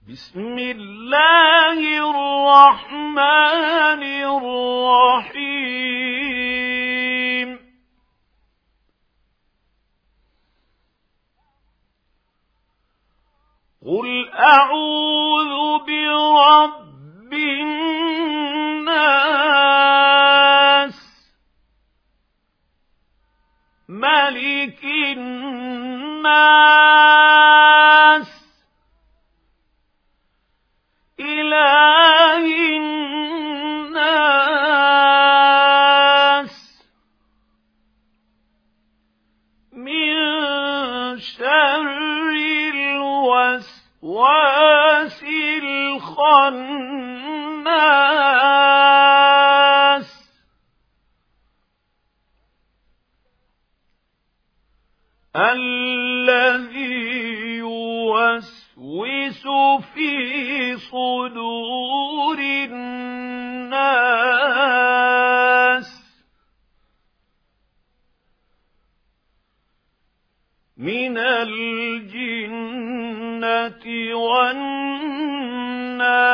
بسم الله الرحمن الرحيم قل أعوذ برب الناس ملك الناس إله الناس من شر الوسواس الخناس الذي يوسوس في صدور الناس من الجنة والناس